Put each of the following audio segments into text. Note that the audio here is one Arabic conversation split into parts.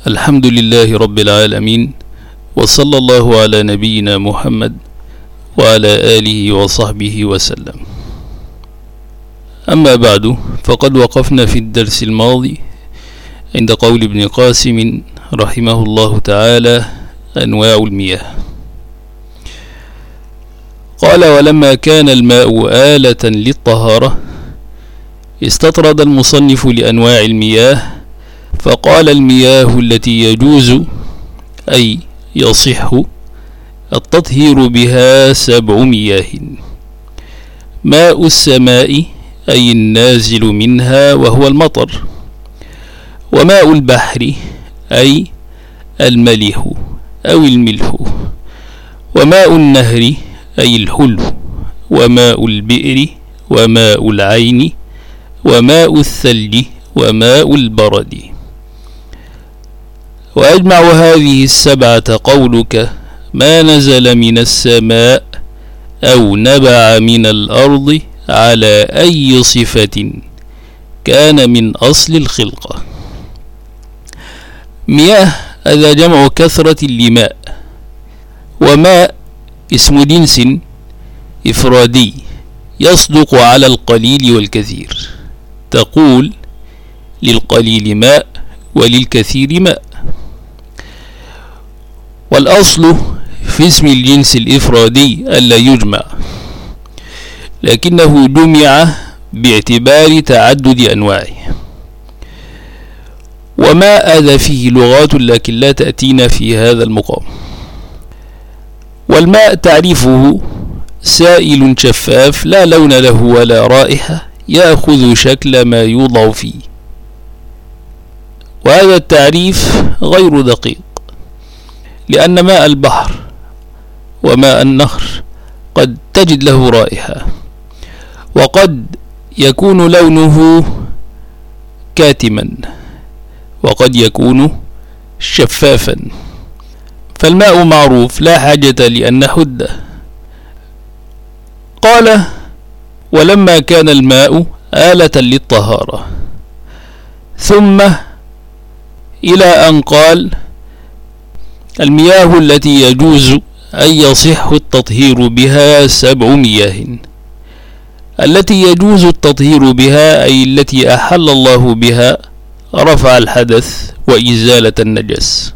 الحمد لله رب العالمين، وصلى الله على نبينا محمد وعلى آله وصحبه وسلم. أما بعد، فقد وقفنا في الدرس الماضي عند قول ابن قاسم رحمه الله تعالى: أنواع المياه. قال: ولما كان الماء آلة للطهارة استطرد المصنف لأنواع المياه، فقال: المياه التي يجوز أي يصح التطهير بها 7 مياه: ماء السماء أي النازل منها وهو المطر، وماء البحر أي الملح أو الملح، وماء النهر أي الحلو، وماء البئر، وماء العين، وماء الثلج، وماء البرد. وأجمع هذه 7 قولك: ما نزل من السماء أو نبع من الأرض على أي صفة كان من أصل الخلقة. مياه هذا جمع كثرة لماء، وماء اسم جنس إفرادي يصدق على القليل والكثير، تقول للقليل ماء وللكثير ماء. والأصل في اسم الجنس الإفرادي ألا يجمع، لكنه جمع باعتبار تعدد أنواعه. وما هذا فيه لغات لكن لا تأتينا في هذا المقام. والماء تعريفه: سائل شفاف لا لون له ولا رائحة، يأخذ شكل ما يوضع فيه. وهذا التعريف غير دقيق، لأن ماء البحر وماء النهر قد تجد له رائحة، وقد يكون لونه كاتما، وقد يكون شفافا. فالماء معروف لا حاجة لأن نحده. قال: ولما كان الماء آلة للطهارة، ثم إلى أن قال: المياه التي يجوز أن يصح التطهير بها 7 مياه. التي يجوز التطهير بها أي التي أحل الله بها رفع الحدث وإزالة النجس.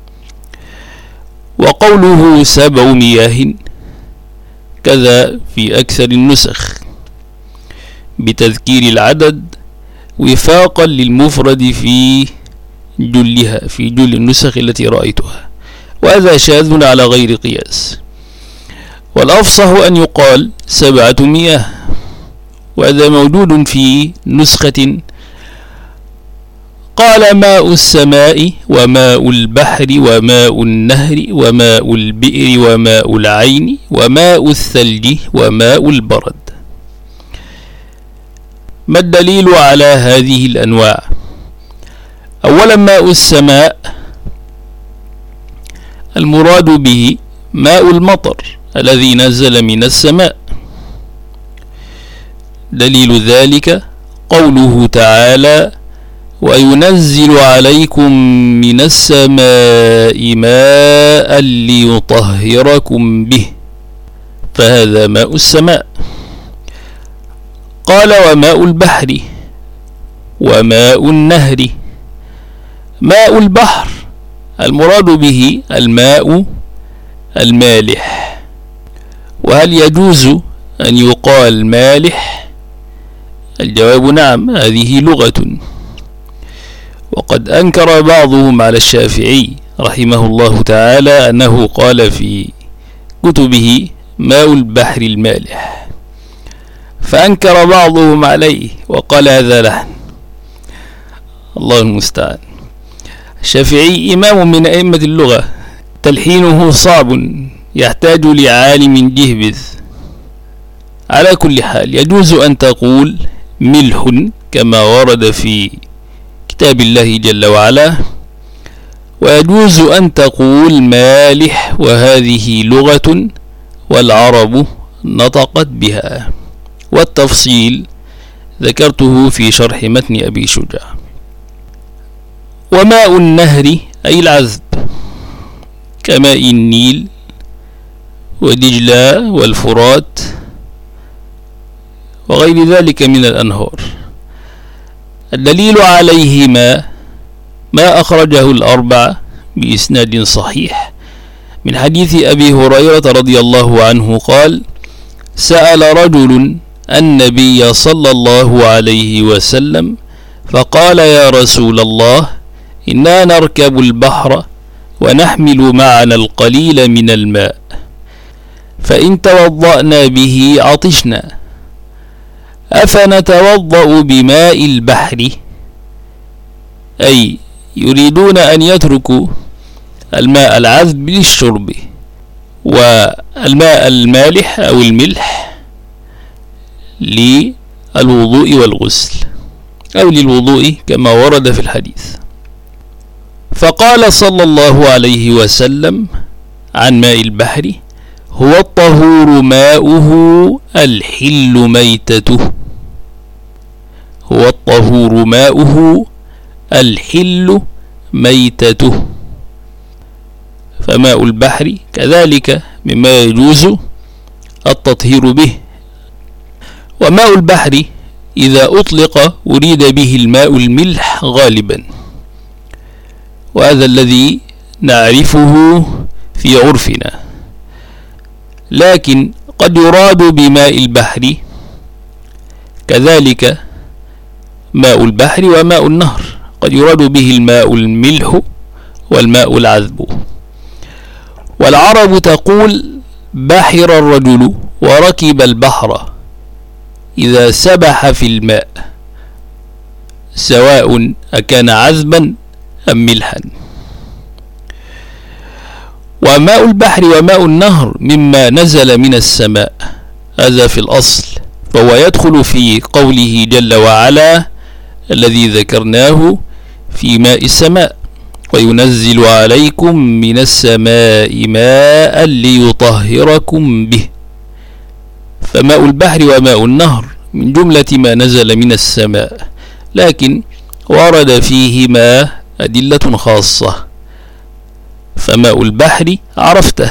وقوله 7 مياه كذا في أكثر النسخ بتذكير العدد وفاقا للمفرد في جلها، في جل النسخ التي رأيتها، وهذا شاذ على غير قياس. والأفصح أن يقال 7 مياه، وهذا موجود في نسخة قال: ماء السماء، وماء البحر، وماء النهر، وماء البئر، وماء العين، وماء الثلج، وماء البرد. ما الدليل على هذه الأنواع؟ أولا، ماء السماء المراد به ماء المطر الذي نزل من السماء. دليل ذلك قوله تعالى: وينزل عليكم من السماء ماء ليطهركم به، فهذا ماء السماء. قال: وماء البحر، وماء النهر. ماء البحر المراد به الماء المالح. وهل يجوز أن يقال مالح؟ الجواب: نعم، هذه لغة. وقد أنكر بعضهم على الشافعي رحمه الله تعالى أنه قال في كتبه ماء البحر المالح، فأنكر بعضهم عليه وقال هذا لحن. الله المستعان. الشافعي إمام من أئمة اللغة، تلحينه صعب يحتاج لعالم جهبذ. على كل حال، يجوز أن تقول ملح كما ورد في كتاب الله جل وعلا، ويجوز أن تقول مالح، وهذه لغة والعرب نطقت بها، والتفصيل ذكرته في شرح متن أبي شجاع. وماء النهر أي العذب، كماء النيل ودجلة والفرات وغير ذلك من الأنهار. الدليل عليهما ما أخرجه الأربعة بإسناد صحيح من حديث أبي هريرة رضي الله عنه قال: سأل رجل النبي صلى الله عليه وسلم فقال: يا رسول الله، إنا نركب البحر ونحمل معنا القليل من الماء، فإن توضأنا به عطشنا، أفنتوضأ بماء البحر؟ أي يريدون أن يتركوا الماء العذب للشرب، والماء المالح أو الملح للوضوء والغسل أو للوضوء كما ورد في الحديث. فقال صلى الله عليه وسلم عن ماء البحر: هو الطهور ماؤه الحل ميتته. هو الطهور ماؤه الحل ميتته. فماء البحر كذلك مما يجوز التطهير به. وماء البحر إذا أطلق أريد به الماء الملح غالبا، وهذا الذي نعرفه في عرفنا، لكن قد يراد بماء البحر كذلك ماء البحر وماء النهر، قد يراد به الماء الملح والماء العذب. والعرب تقول: بحر الرجل وركب البحر إذا سبح في الماء، سواء أكان عذبا أم ملحا. وماء البحر وماء النهر مما نزل من السماء، هذا في الأصل، فهو يدخل في قوله جل وعلا الذي ذكرناه في ماء السماء: وينزل عليكم من السماء ماء ليطهركم به. فماء البحر وماء النهر من جملة ما نزل من السماء، لكن ورد فيهما أدلة خاصة. فماء البحر عرفته،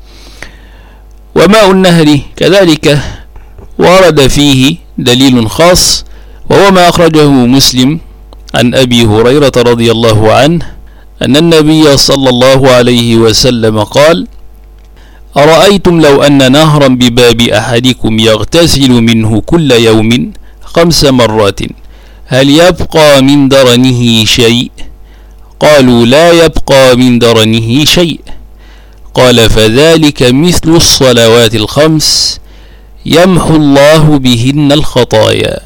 وماء النهر كذلك ورد فيه دليل خاص، وهو ما أخرجه مسلم عن أبي هريرة رضي الله عنه أن النبي صلى الله عليه وسلم قال: أرأيتم لو أن نهرا بباب أحدكم يغتسل منه كل يوم 5 مرات، هل يبقى من درنه شيء؟ قالوا: لا يبقى من درنه شيء. قال: فذلك مثل الصلوات ال5 يمحو الله بهن الخطايا.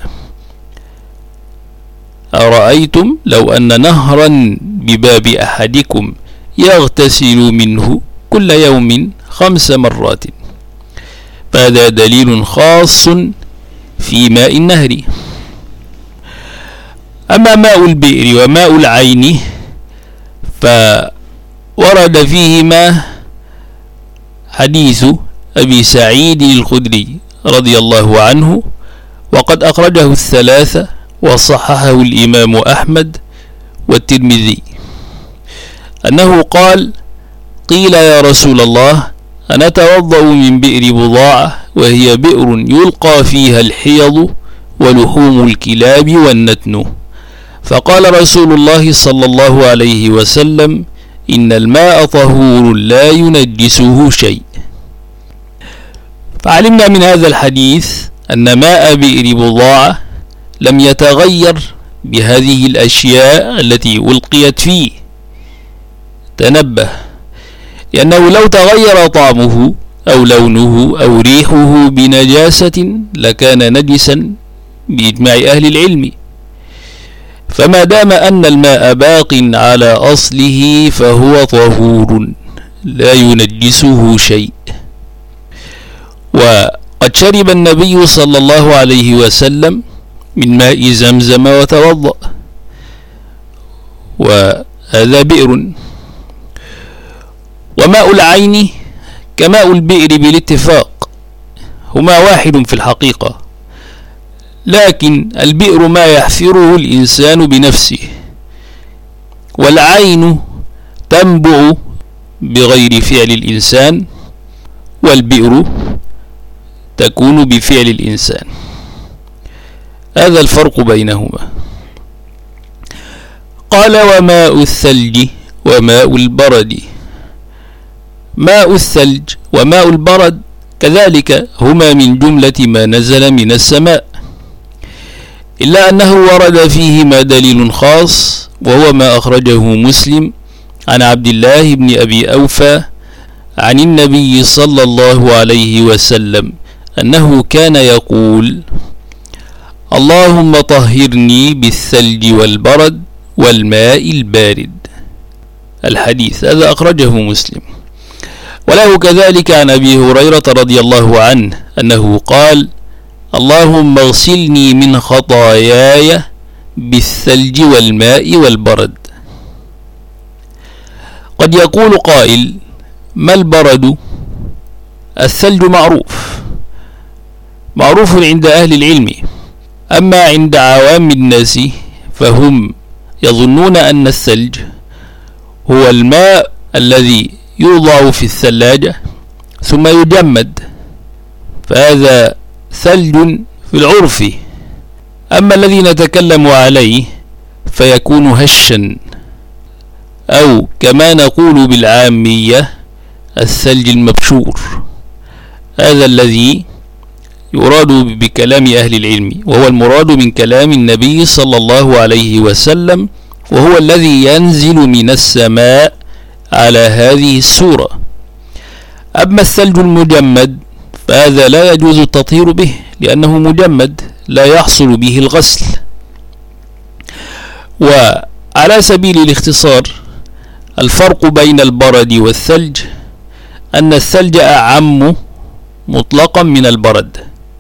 أرأيتم لو أن نهرا بباب أحدكم يغتسل منه كل يوم 5 مرات، فهذا دليل خاص في ماء النهر. أما ماء البئر وماء العين فورد فيهما حديث أبي سعيد الخدري رضي الله عنه، وقد أخرجه الثلاثة وصححه الإمام أحمد والترمذي، أنه قال: قيل يا رسول الله، أنتوضأ من بئر بضاعة وهي بئر يلقى فيها الحيض ولحوم الكلاب والنتن؟ فقال رسول الله صلى الله عليه وسلم: إن الماء طهور لا ينجسه شيء. فعلمنا من هذا الحديث أن ماء بئر بضاعة لم يتغير بهذه الأشياء التي ألقيت فيه. تنبه، لأنه لو تغير طعمه أو لونه أو ريحه بنجاسة لكان نجسا بإجماع أهل العلم. فما دام أن الماء باق على أصله فهو طهور لا ينجسه شيء. وقد شرب النبي صلى الله عليه وسلم من ماء زمزم وتوضأ، وهذا بئر. وماء العين كماء البئر بالاتفاق، هما واحد في الحقيقة، لكن البئر ما يحفره الإنسان بنفسه، والعين تنبع بغير فعل الإنسان، والبئر تكون بفعل الإنسان. هذا الفرق بينهما. قال: وماء الثلج وماء البرد. ماء الثلج وماء البرد كذلك هما من جملة ما نزل من السماء، إلا أنه ورد فيهما دليل خاص، وهو ما أخرجه مسلم عن عبد الله بن أبي أوفى عن النبي صلى الله عليه وسلم أنه كان يقول: اللهم طهرني بالثلج والبرد والماء البارد. الحديث هذا أخرجه مسلم. وله كذلك عن أبي هريرة رضي الله عنه أنه قال: اللهم اغسلني من خطاياي بالثلج والماء والبرد. قد يقول قائل: ما البرد؟ الثلج معروف عند أهل العلم، أما عند عوام الناس فهم يظنون أن الثلج هو الماء الذي يوضع في الثلاجة ثم يجمد، فهذا ثلج في العرف. أما الذي نتكلم عليه فيكون هشا، أو كما نقول بالعامية الثلج المبشور. هذا الذي يراد بكلام أهل العلم، وهو المراد من كلام النبي صلى الله عليه وسلم، وهو الذي ينزل من السماء على هذه السورة. أما الثلج المجمد فهذا لا يجوز التطهير به، لأنه مجمد لا يحصل به الغسل. وعلى سبيل الاختصار، الفرق بين البرد والثلج أن الثلج أعم مطلقا من البرد،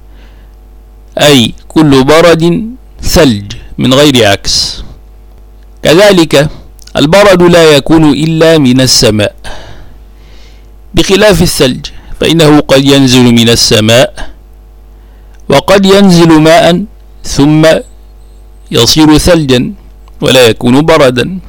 أي كل برد ثلج من غير عكس. كذلك البرد لا يكون إلا من السماء، بخلاف الثلج فإنه قد ينزل من السماء، وقد ينزل ماء ثم يصير ثلجا ولا يكون بردا،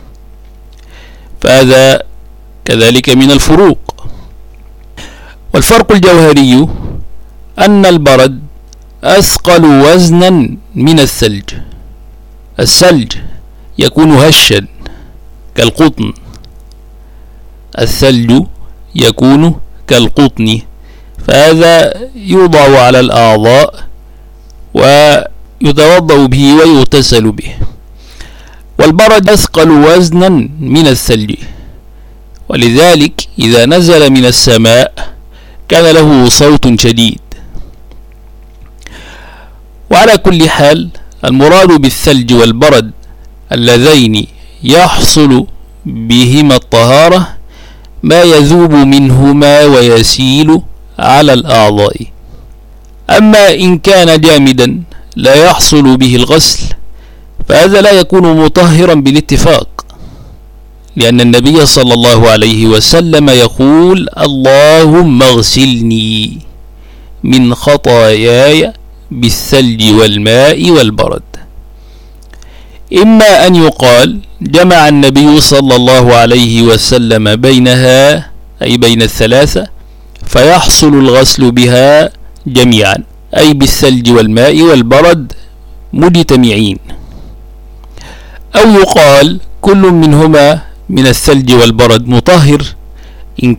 فهذا كذلك من الفروق. والفرق الجوهري أن البرد أثقل وزنا من الثلج. الثلج يكون هشا كالقطن، الثلج يكون كالقطن، فهذا يوضع على الأعضاء ويتوضأ به ويغتسل به. والبرد أثقل وزنا من الثلج، ولذلك إذا نزل من السماء كان له صوت شديد. وعلى كل حال المراد بالثلج والبرد اللذين يحصل بهما الطهارة ما يذوب منهما ويسيل على الأعضاء. أما إن كان جامدا لا يحصل به الغسل فهذا لا يكون مطهرا بالاتفاق، لأن النبي صلى الله عليه وسلم يقول: اللهم اغسلني من خطاياي بالثلج والماء والبرد. إما أن يقال جمع النبي صلى الله عليه وسلم بينها، أي بين الثلاثة، فيحصل الغسل بها جميعا، أي بالثلج والماء والبرد مجتمعين، أو يقال كل منهما من الثلج والبرد مطهر إن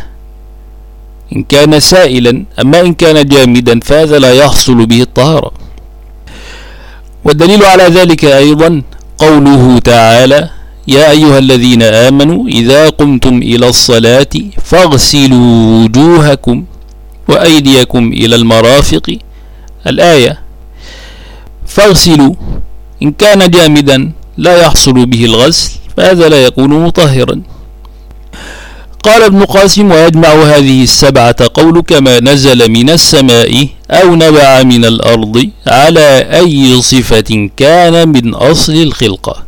كان سائلا، أما إن كان جامدا فهذا لا يحصل به الطهارة. والدليل على ذلك أيضا قوله تعالى: يا أيها الذين آمنوا إذا قمتم إلى الصلاة فاغسلوا وجوهكم وأيديكم إلى المرافق. الآية. فاغسلوا إن كان جامدا لا يحصل به الغسل فهذا لا يكون مطهرا. قال ابن قاسم: ويجمع هذه السبعة قولك ما نزل من السماء أو نبع من الأرض على أي صفة كان من أصل الخلقة.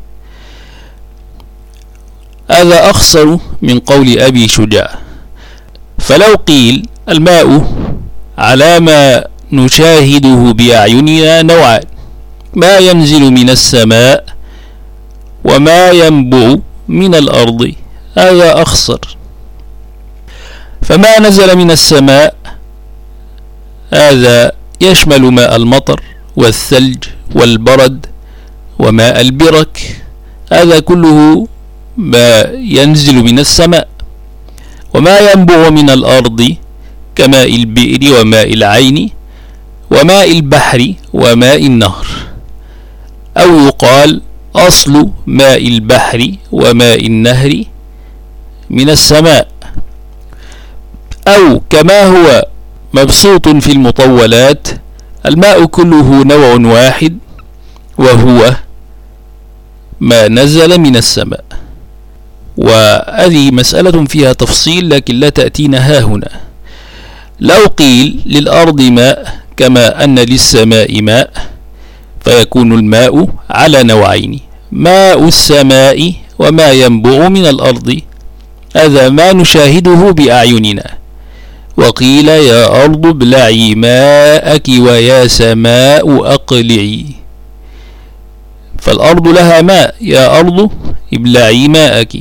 هذا أخصر من قول أبي شجاع. فلو قيل الماء على ما نشاهده بأعيننا نوعان: ما ينزل من السماء وما ينبع من الأرض. هذا أخصر. فما نزل من السماء هذا يشمل ماء المطر والثلج والبرد وماء البرك، هذا كله ما ينزل من السماء. وما ينبع من الأرض كماء البئر وماء العين وماء البحر وماء النهر، أو يقال أصل ماء البحر وماء النهر من السماء، أو كما هو مبسوط في المطولات الماء كله نوع واحد وهو ما نزل من السماء. وهذه مسألة فيها تفصيل لكن لا تأتينا ها هنا. لو قيل للأرض ماء كما أن للسماء ماء فيكون الماء على نوعين: ماء السماء وما ينبع من الأرض، هذا ما نشاهده بأعيننا. وقيل يا أرض ابلعي ماءك ويا سماء أقلعي، فالأرض لها ماء، يا أرض ابلعي ماءك،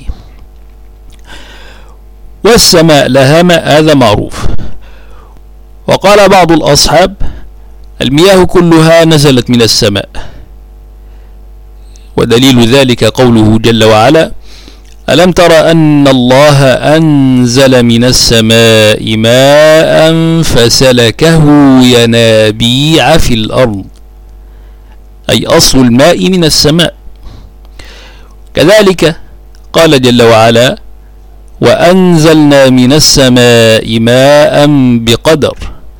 والسماء لها ماء، هذا معروف. وقال بعض الأصحاب المياه كلها نزلت من السماء، ودليل ذلك قوله جل وعلا: ألم تر أن الله أنزل من السماء ماء فسلكه ينابيع في الأرض، أي أصل الماء من السماء. كذلك قال جل وعلا: وأنزلنا من السماء ماء بقدر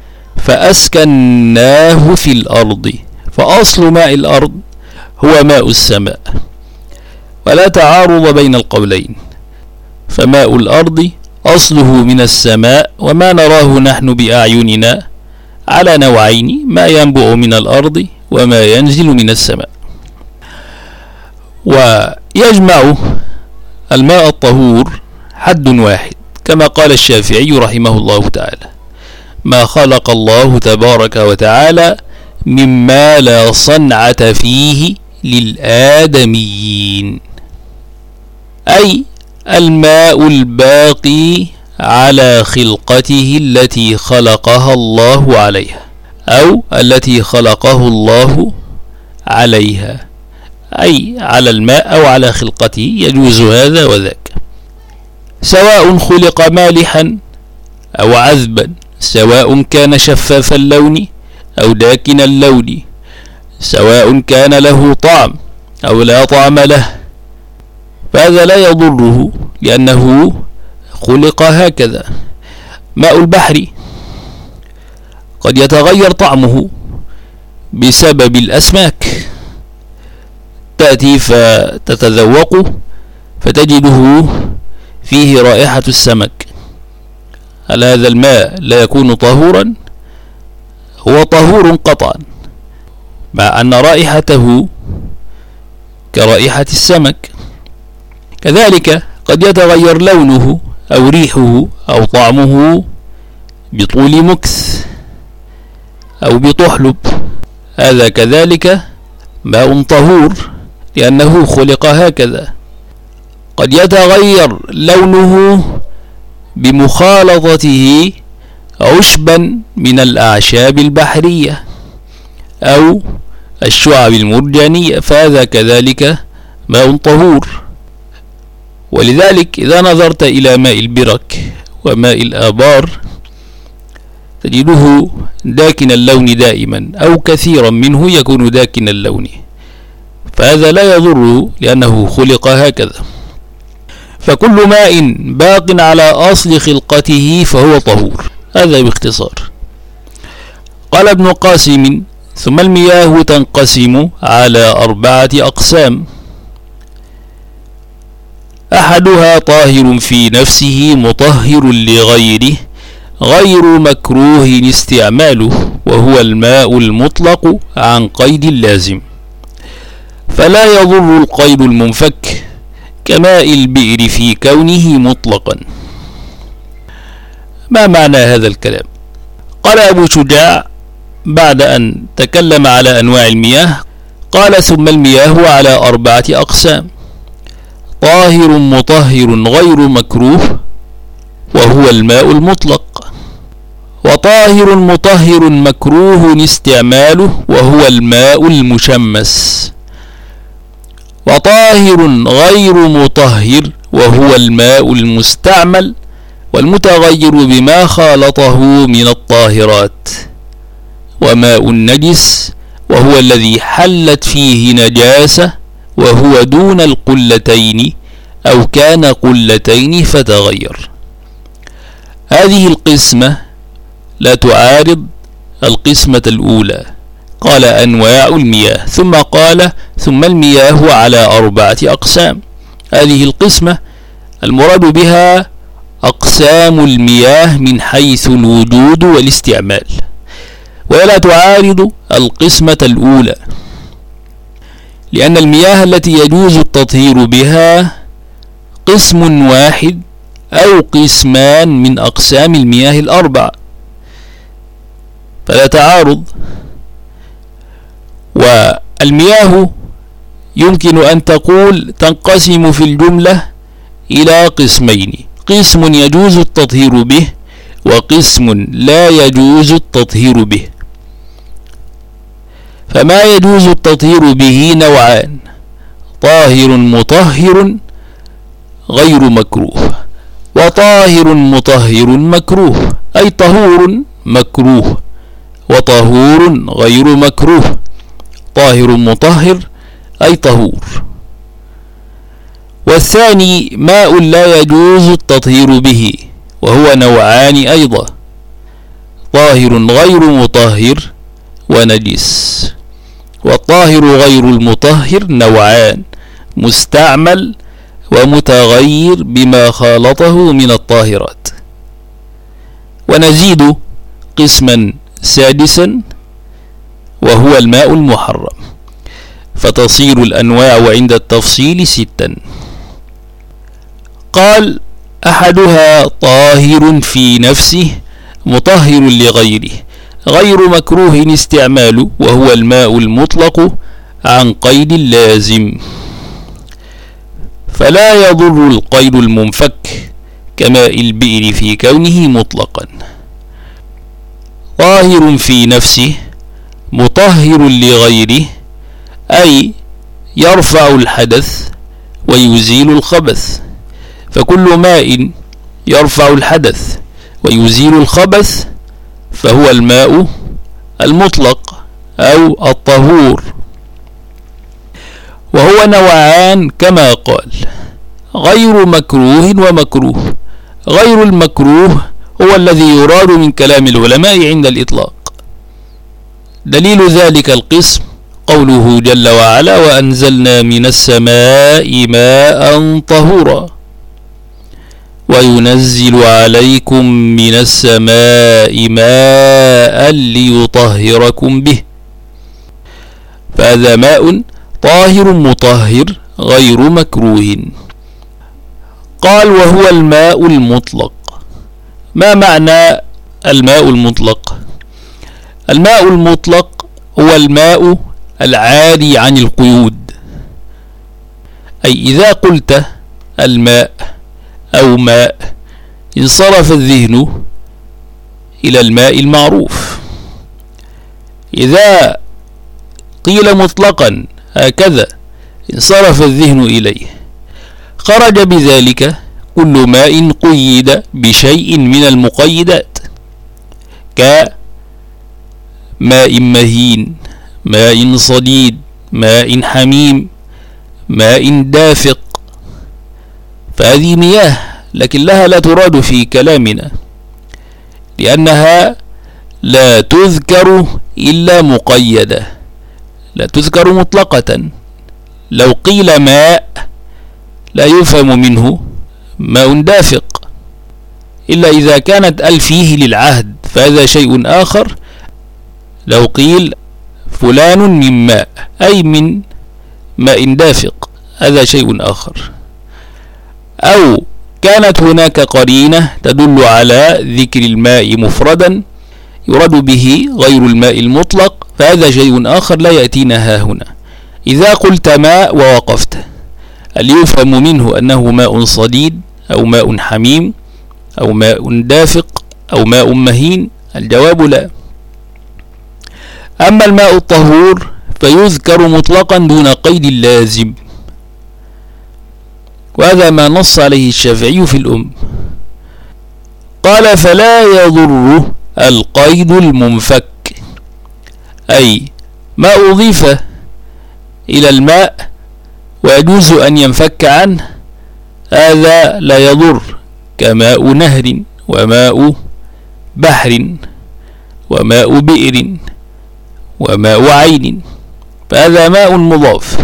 فأسكناه في الأرض، فأصل ماء الأرض هو ماء السماء، ولا تعارض بين القولين، فماء الأرض أصله من السماء، وما نراه نحن بأعيننا على نوعين: ما ينبع من الأرض وما ينزل من السماء. ويجمع الماء الطهور حد واحد، كما قال الشافعي رحمه الله تعالى: ما خلق الله تبارك وتعالى مما لا صنعة فيه للآدميين، أي الماء الباقي على خلقته التي خلقها الله عليها، أو التي خلقه الله عليها، أي على الماء أو على خلقته، يجوز هذا وذاك، سواء خلق مالحا أو عذبا، سواء كان شفاف اللون أو داكن اللون، سواء كان له طعم أو لا طعم له، فهذا لا يضره لأنه خلق هكذا. ماء البحر قد يتغير طعمه بسبب الأسماك، تأتي فتتذوق فتجده فيه رائحة السمك، هل هذا الماء لا يكون طهورا؟ هو طهور قطعا، مع أن رائحته كرائحة السمك. كذلك قد يتغير لونه أو ريحه أو طعمه بطول مكث أو بطحلب، هذا كذلك ماء طهور لأنه خلق هكذا. قد يتغير لونه بمخالطته عشبا من الأعشاب البحرية أو الشعب المرجانية، فهذا كذلك ماء طهور. ولذلك إذا نظرت إلى ماء البرك وماء الآبار تجده داكن اللون دائما، أو كثيرا منه يكون داكن اللون، فهذا لا يضره لأنه خلق هكذا. فكل ماء باق على أصل خلقته فهو طهور، هذا باختصار. قال ابن قاسم: ثم المياه تنقسم على 4 أقسام: أحدها طاهر في نفسه مطهر لغيره غير مكروه استعماله، وهو الماء المطلق عن قيد اللازم، فلا يضر القيد المنفك كماء البئر في كونه مطلقا. ما معنى هذا الكلام؟ قال أبو شجاع بعد أن تكلم على أنواع المياه قال: ثم المياه على 4 أقسام: طاهر مطهر غير مكروه وهو الماء المطلق، وطاهر مطهر مكروه استعماله وهو الماء المشمس، وطاهر غير مطهر وهو الماء المستعمل والمتغير بما خالطه من الطاهرات، وماء النجس وهو الذي حلت فيه نجاسة وهو دون القلتين أو كان قلتين فتغير. هذه القسمة لا تعارض القسمة الأولى. قال أنواع المياه، ثم قال ثم المياه على 4 أقسام. هذه القسمة المراد بها أقسام المياه من حيث الوجود والاستعمال، ولا تعارض القسمة الأولى، لأن المياه التي يجوز التطهير بها قسم واحد أو قسمان من أقسام المياه ال4، فلا تعارض. والمياه يمكن أن تقول تنقسم في الجملة إلى قسمين: قسم يجوز التطهير به وقسم لا يجوز التطهير به. فما يجوز التطهير به نوعان: طاهر مطهر غير مكروه، وطاهر مطهر مكروه، أي طهور مكروه وطهور غير مكروه. طاهر مطهر أي طهور. والثاني ماء لا يجوز التطهير به، وهو نوعان أيضا: طاهر غير مطهر ونجس. والطاهر غير المطهر نوعان: مستعمل ومتغير بما خالطه من الطاهرات. ونزيد قسما سادسا وهو الماء المحرم، فتصير الأنواع عند التفصيل 6. قال: أحدها طاهر في نفسه مطهر لغيره غير مكروه استعماله وهو الماء المطلق عن قيد لازم، فلا يضر القيد المنفك كماء البئر في كونه مطلقا. طاهر في نفسه مطهر لغيره أي يرفع الحدث ويزيل الخبث، فكل ماء يرفع الحدث ويزيل الخبث فهو الماء المطلق أو الطهور. وهو نوعان كما قال: غير مكروه ومكروه. غير المكروه هو الذي يراد من كلام العلماء عند الإطلاق. دليل ذلك القسم قوله جل وعلا: وأنزلنا من السماء ماء طهورا وينزل عليكم من السماء ماء ليطهركم به، فهذا ماء طاهر مطهر غير مكروه. قال: وهو الماء المطلق. ما معنى الماء المطلق؟ الماء المطلق هو الماء العاري عن القيود، أي إذا قلت الماء أو ماء انصرف الذهن إلى الماء المعروف. إذا قيل مطلقا هكذا انصرف الذهن إليه. خرج بذلك كل ماء قيد بشيء من المقيدات، كماء مهين، ماء صديد، ماء حميم، ماء دافق. فهذه مياه، لكن لها لا تراد في كلامنا، لأنها لا تذكر إلا مقيدة، لا تذكر مطلقة. لو قيل ماء لا يفهم منه ماء دافق، إلا إذا كانت فيه للعهد، فهذا شيء آخر. لو قيل فلان من ماء أي من ماء دافق، هذا شيء آخر. أو كانت هناك قرينة تدل على ذكر الماء مفردا يراد به غير الماء المطلق، فهذا شيء آخر لا يأتينا ها هنا. إذا قلت ماء ووقفت، هل يفهم منه أنه ماء صديد أو ماء حميم أو ماء دافق أو ماء مهين؟ الجواب لا. أما الماء الطهور فيذكر مطلقا دون قيد لازم، وهذا ما نص عليه الشافعي في الأم. قال فلا يضر القيد المنفك، أي ما أضيف إلى الماء ويجوز أن ينفك عنه هذا لا يضر، كماء نهر وماء بحر وماء بئر وماء عين، فهذا ماء مضاف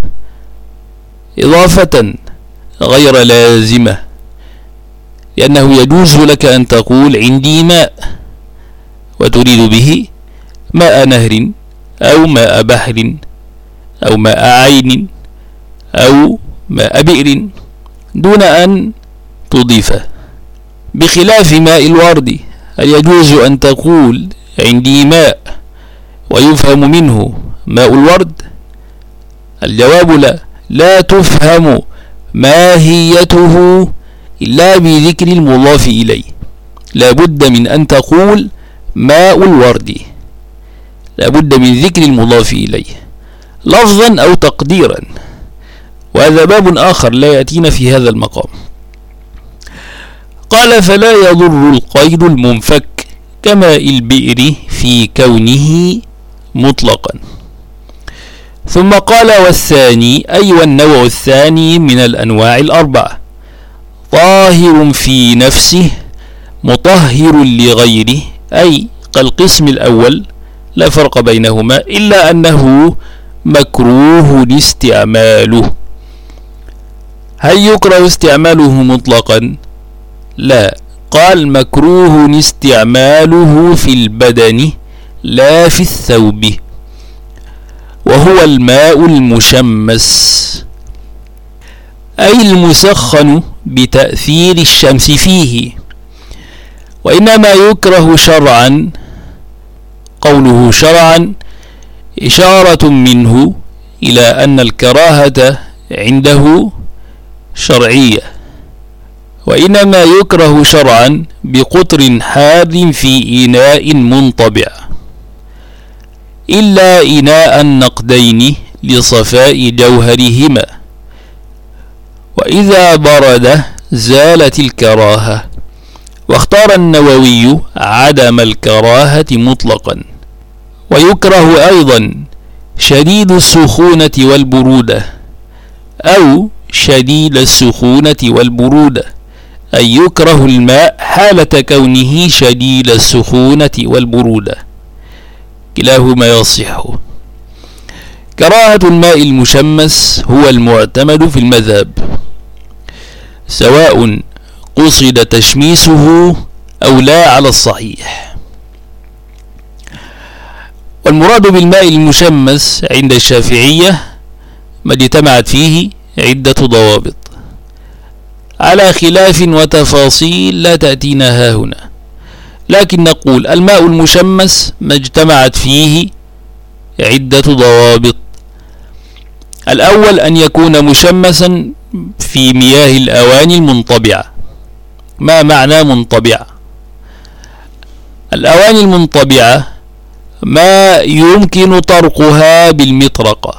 إضافة غير لازمة، لأنه يجوز لك أن تقول عندي ماء وتريد به ماء نهر أو ماء بحر أو ماء عين أو ماء بئر دون أن تضيفه، بخلاف ماء الورد. هل يجوز أن تقول عندي ماء ويفهم منه ماء الورد؟ الجواب لا، لا تفهم ماهيته إلا بذكر المضاف إليه، لا بد من أن تقول ماء الورد، لا بد من ذكر المضاف إليه لفظا أو تقديرا، وهذا باب آخر لا يأتينا في هذا المقام. قال فلا يضر القيد المنفك كماء البئر في كونه مطلقا. ثم قال والثاني، أي والنوع الثاني من الأنواع الأربعة، طاهر في نفسه مطهر لغيره، أي كالقسم الأول لا فرق بينهما إلا أنه مكروه استعماله. هل يكره استعماله مطلقا؟ لا، قال مكروه استعماله في البدن لا في الثوب، وهو الماء المشمس، أي المسخن بتأثير الشمس فيه، وإنما يكره شرعا. قوله شرعا إشارة منه إلى أن الكراهة عنده شرعية، وإنما يكره شرعا بقطر حار في إناء منطبع، إلا إناء النقدين لصفاء جوهرهما، وإذا برد زالت الكراهة. واختار النووي عدم الكراهة مطلقا. ويكره أيضا شديد السخونة والبرودة أو شديد السخونة والبرودة، أي يكره الماء حالة كونه شديد السخونة والبرودة، كلاهما يصح. كراهة الماء المشمس هو المعتمد في المذهب، سواء قصد تشميسه أو لا على الصحيح. والمراد بالماء المشمس عند الشافعية ما اجتمعت فيه عدة ضوابط على خلاف وتفاصيل لا تأتينا هنا، لكن نقول الماء المشمس ما اجتمعت فيه عدة ضوابط. الأول أن يكون مشمسا في مياه الأواني المنطبعة. ما معنى منطبعة؟ الأواني المنطبعة ما يمكن طرقها بالمطرقة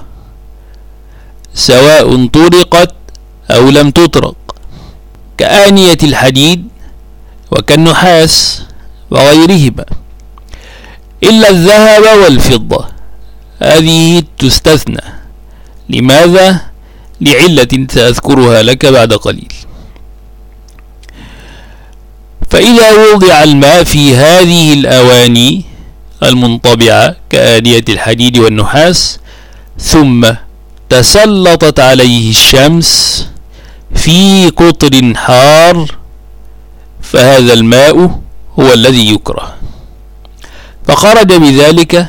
سواء طرقت أو لم تطرق، كآنية الحديد وكالنحاس وغيرهما، إلا الذهب والفضة، هذه تستثنى. لماذا؟ لعلة سأذكرها لك بعد قليل. فإذا وضع الماء في هذه الأواني المنطبعة كآنية الحديد والنحاس ثم تسلطت عليه الشمس في قطر حار، فهذا الماء هو الذي يكره. فخرج بذلك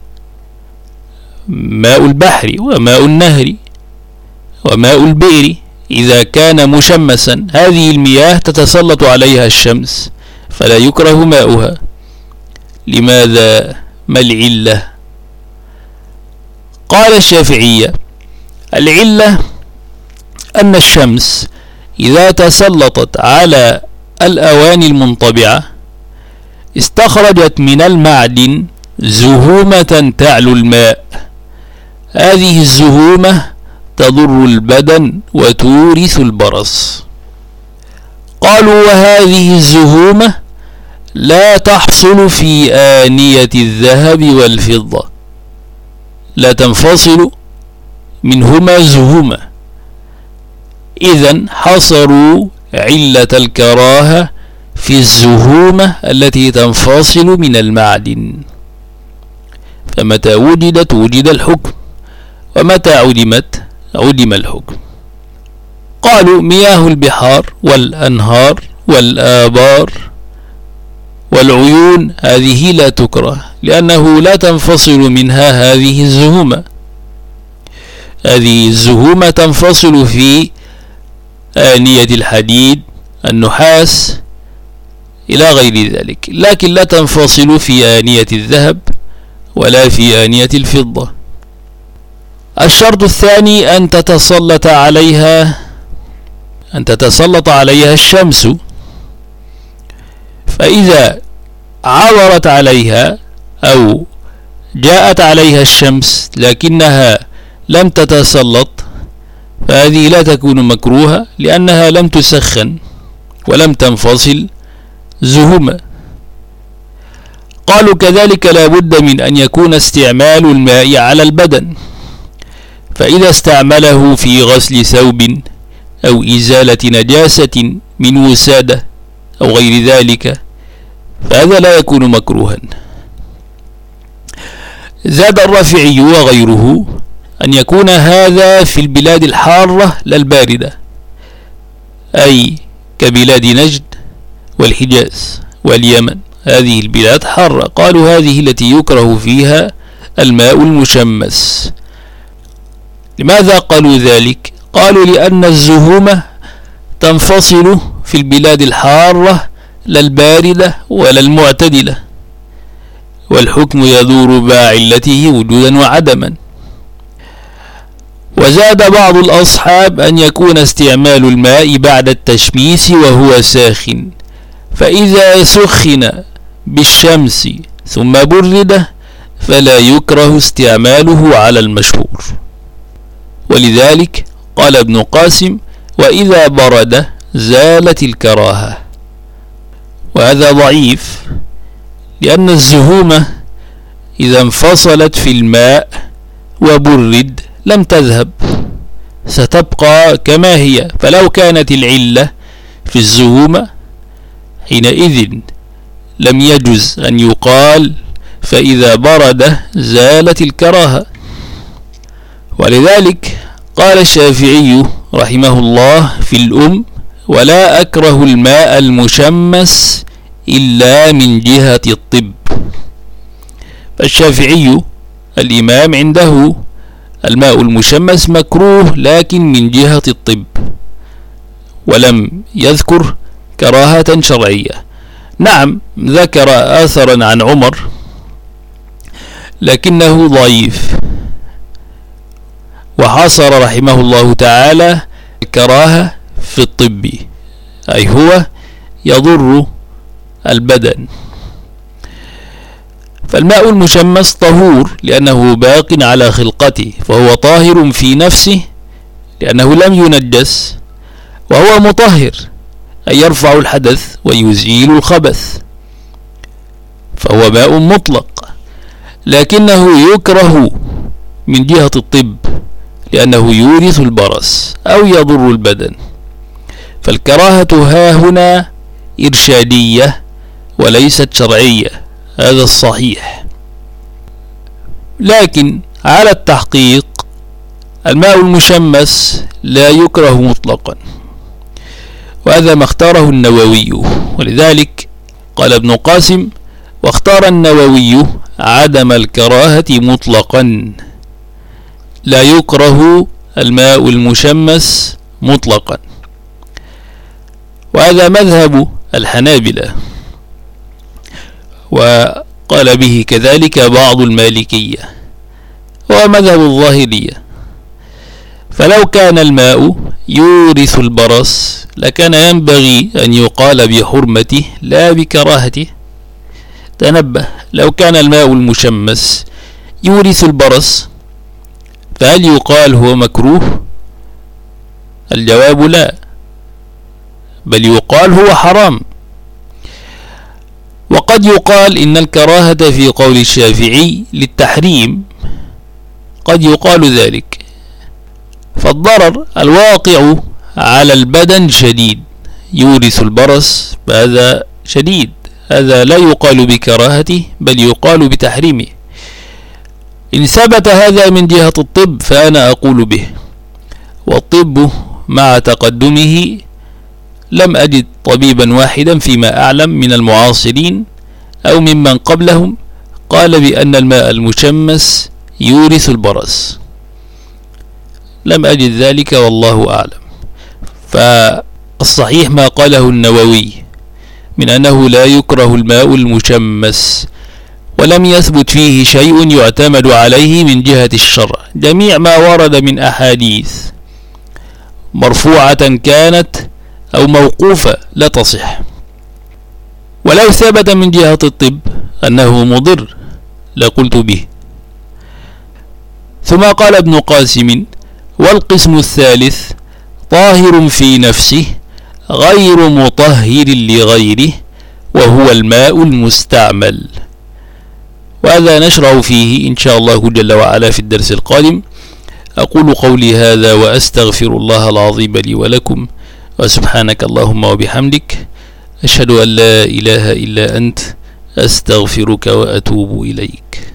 ماء البحر وماء النهر وماء البئر إذا كان مشمسا، هذه المياه تتسلط عليها الشمس فلا يكره ماؤها. لماذا؟ ما العلة؟ قال الشافعية: العلة أن الشمس إذا تسلطت على الأواني المنطبعة استخرجت من المعدن زهومة تعلو الماء. هذه الزهومة تضر البدن وتورث البرص. قالوا وهذه الزهومة لا تحصل في آنية الذهب والفضة، لا تنفصل منهما زهومة. إذن حصروا علة الكراهة في الزهومة التي تنفصل من المعدن، فمتى وجدت وجد الحكم، ومتى عدمت عدم الحكم. قالوا مياه البحار والأنهار والآبار والعيون هذه لا تكره، لأنه لا تنفصل منها هذه الزهومة. هذه الزهومة تنفصل في آنية الحديد، النحاس، إلى غير ذلك، لكن لا تنفصل في آنية الذهب ولا في آنية الفضة. الشرط الثاني أن تتسلط عليها الشمس، فإذا عبرت عليها أو جاءت عليها الشمس لكنها لم تتسلط فهذه لا تكون مكروهة، لأنها لم تسخن ولم تنفصل زهومة. قالوا كذلك لا بد من أن يكون استعمال الماء على البدن، فإذا استعمله في غسل ثوب أو إزالة نجاسة من وسادة أو غير ذلك فهذا لا يكون مكروها. زاد الرافعي وغيره أن يكون هذا في البلاد الحارة لا الباردة، أي كبلاد نجد والحجاز واليمن، هذه البلاد حارة. قالوا هذه التي يكره فيها الماء المشمس. لماذا قالوا ذلك؟ قالوا لأن الزهومة تنفصل في البلاد الحارة لا الباردة ولا المعتدلة، والحكم يدور بعلته وجودا وعدما. وزاد بعض الأصحاب أن يكون استعمال الماء بعد التشميس وهو ساخن، فإذا سخن بالشمس ثم برد فلا يكره استعماله على المشهور. ولذلك قال ابن قاسم وإذا برد زالت الكراهة، وهذا ضعيف، لأن الزهومة إذا انفصلت في الماء وبرد لم تذهب، ستبقى كما هي. فلو كانت العلة في الزهومة حينئذ لم يجوز أن يقال فإذا برد زالت الكراهة. ولذلك قال الشافعي رحمه الله في الأم ولا أكره الماء المشمس إلا من جهة الطب. فالشافعي الإمام عنده الماء المشمس مكروه لكن من جهة الطب، ولم يذكر كراهة شرعية. نعم ذكر آثرا عن عمر لكنه ضعيف، وحصر رحمه الله تعالى الكراهة في الطب، أي هو يضر البدن. فالماء المشمس طهور لأنه باق على خلقته، فهو طاهر في نفسه لأنه لم ينجس، وهو مطهر أي يرفع الحدث ويزيل الخبث، فهو ماء مطلق. لكنه يكره من جهة الطب لأنه يورث البرص أو يضر البدن. فالكراهة ها هنا إرشادية وليست شرعية، هذا الصحيح. لكن على التحقيق الماء المشمس لا يكره مطلقا، وهذا ما اختاره النووي. ولذلك قال ابن قاسم واختار النووي عدم الكراهة مطلقا، لا يكره الماء المشمس مطلقا، وهذا مذهب الحنابلة، وقال به كذلك بعض المالكية ومذهب الظاهرية. فلو كان الماء يورث البرص لكان ينبغي أن يقال بحرمته لا بكراهته. تنبه، لو كان الماء المشمس يورث البرص فهل يقال هو مكروه؟ الجواب لا، بل يقال هو حرام. وقد يقال إن الكراهة في قول الشافعي للتحريم، قد يقال ذلك، فالضرر الواقع على البدن شديد، يورث البرص فهذا شديد، هذا لا يقال بكراهته بل يقال بتحريمه. إن ثبت هذا من جهة الطب فأنا أقول به، والطب مع تقدمه لم أجد طبيبا واحدا فيما أعلم من المعاصرين أو ممن قبلهم قال بأن الماء المشمس يورث البرص، لم أجد ذلك والله أعلم. فالصحيح ما قاله النووي من أنه لا يكره الماء المشمس، ولم يثبت فيه شيء يعتمد عليه من جهة الشرع. جميع ما ورد من أحاديث مرفوعة كانت أو موقوفة لا تصح. ولو ثبت من جهة الطب أنه مضر لقلت به. ثم قال ابن قاسم: والقسم الثالث طاهر في نفسه غير مطهر لغيره، وهو الماء المستعمل. وهذا نشرع فيه إن شاء الله جل وعلا في الدرس القادم. أقول قولي هذا وأستغفر الله العظيم لي ولكم، وسبحانك اللهم وبحمدك، أشهد أن لا إله إلا أنت، أستغفرك وأتوب إليك.